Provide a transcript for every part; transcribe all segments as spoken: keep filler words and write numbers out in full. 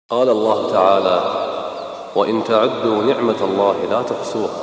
قال الله تعالى: وإن تعدوا نعمة الله لا تحصوها.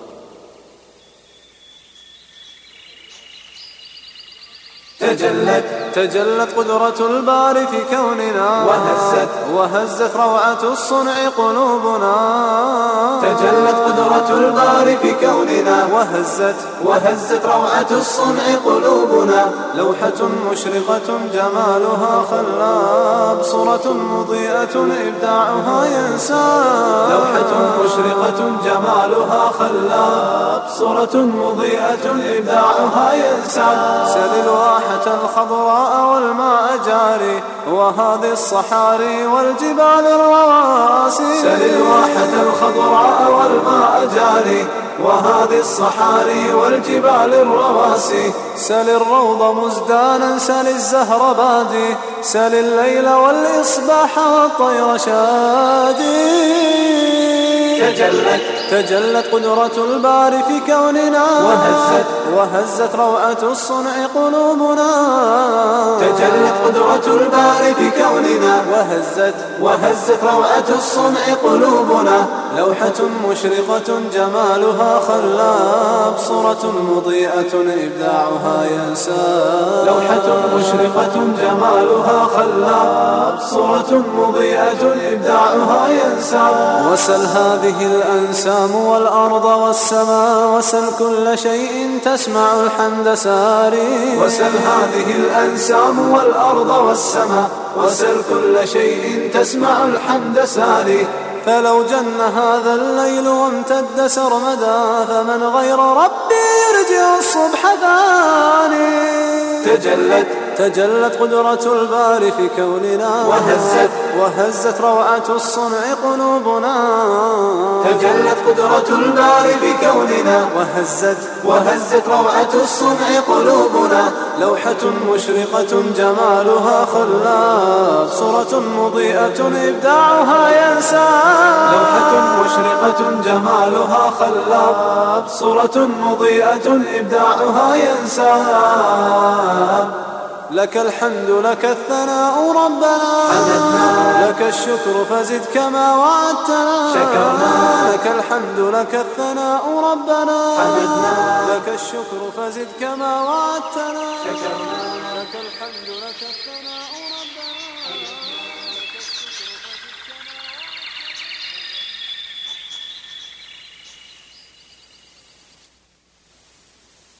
تجلت تجلت قدرة الباري في كوننا، وهزت وهزت روعة الصنع قلوبنا. تجلت قدرة الباري في كوننا، وهزت وهزت روعة الصنع قلوبنا. لوحة مشرقة جمالها خلاب، صورة مضيئة إبداعها ينساب. لوحة مشرقة جمالها خلاب، صورة مضيئة إبداعها ينساب. سل الواحة الخضراء والماء جاري، وهذه الصحاري والجبال الرواسي. سل الواحة الخضراء والماء جاري، وهذه الصحاري والجبال الرواسي. سل الروض مزدانا، سل الزهر بادي، سل الليل والإصباح والطير شادي. تجلت تجلت قدرة الباري في كوننا، وهزت وهزت روعة الصنع قلوبنا. تجلت قدرة الباري في كوننا، وهزت وهزت روعة الصنع قلوبنا. لوحة مشرقة جمالها خلاب، صورة مضيئة إبداعها ينساب. لوحة مشرقة جمالها خلاب، صورة مضيئة إبداعها ينساب. وسل هذه الأنسام والأرض والسماء، وسل كل شيء تسمع الحمد ساري. وسل هذه الأنسام والأرض والسماء، وسل كل شيء تسمع الحمد ساري. فلو جن هذا الليل وامتد سرمدا، فمن غير ربي يرجع الصبح ثاني. تجلت تجلت قدرة الباري في كوننا، وهزت وهزت روعة الصنع قلوبنا. تجلت قدرة الباري في كوننا، وهزت وهزت روعة الصنع قلوبنا. لوحة مشرقة جمالها خلاب، صورة مضيئة إبداعها ينساب. لوحة مشرقة جمالها خلاب، صورة مضيئة إبداعها ينساب. لك الحمد لك الثناء ربنا، حمدنا لك الشكر فزد كما وعدتنا. شكرنا لك الحمد لك الثناء ربنا، حمدنا لك الشكر فزد كما وعدتنا. شكرنا لك الحمد لك الثناء.